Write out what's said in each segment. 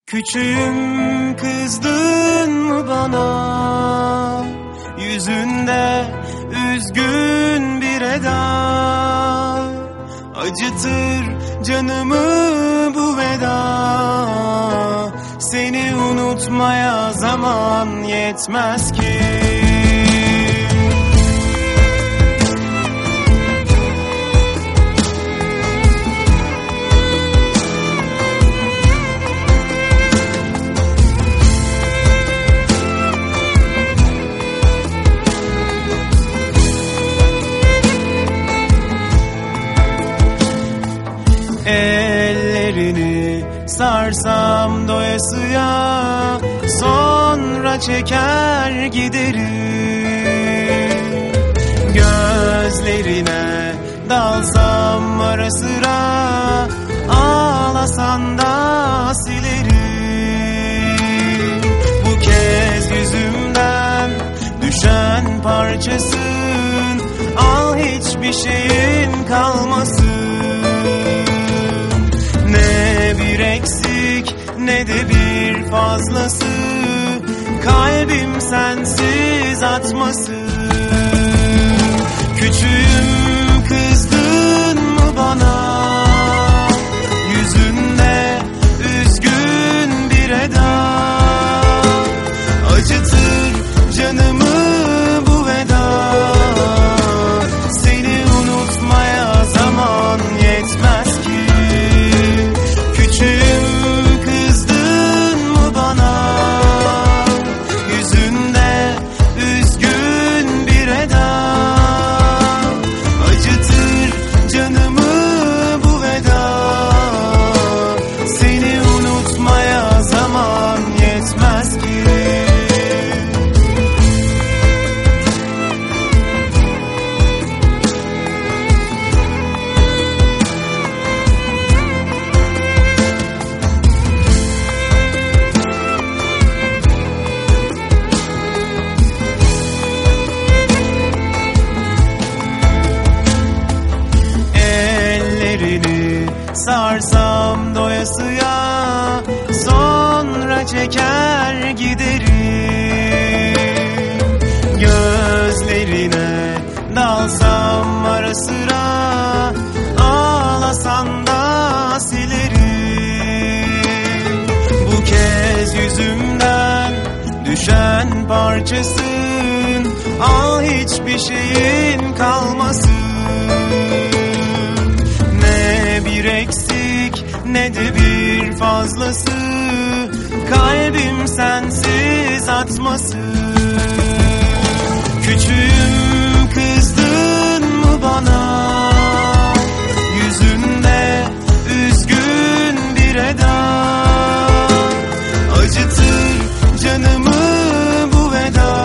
Küçüğüm, kızdın mı bana? Yüzünde üzgün bir eda, acıtır canımı bu veda. Seni unutmaya zaman yetmez ki. Ellerini sarsam doyasıya, sonra çeker giderim. Gözlerine dalsam ara sıra, ağlasan da silerim. Bu kez yüzümden düşen parçasın, al hiçbir şeyin kalmasın. Ne bir eksik ne de bir fazlası, kalbim sensiz atmasın. Küçüğüm, kızdın mı bana? Yüzünde üzgün bir eda, acıtır canımı bu veda. Seni unutmaya zaman yetmez ki. Sarsam doyasıya, sonra çeker giderim. Gözlerine dalsam ara sıra, ağlasan da silerim. Bu kez yüzümden düşen parçasın, al hiçbir şeyin kalmasın. Ne bir eksik ne de bir fazlası, kalbim sensiz atmasın. Küçüğüm, kızdın mı bana? Yüzünde üzgün bir eda, acıtır canımı bu veda.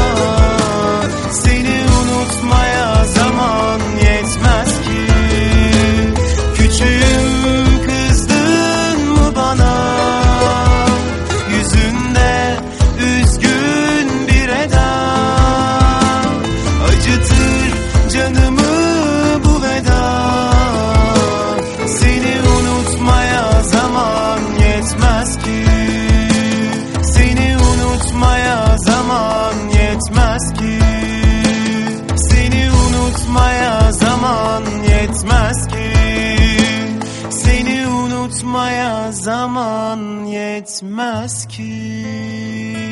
Seni unutmaya zaman yetmez ki. Küçüğüm, kızdın mı bana? Yüzünde üzgün bir eda, acıtır canımı bu veda. Seni unutmaya zaman yetmez ki. Seni unutmaya zaman yetmez ki. Seni unutmaya zaman yetmez ki. Seni unutmaya zaman yetmez ki.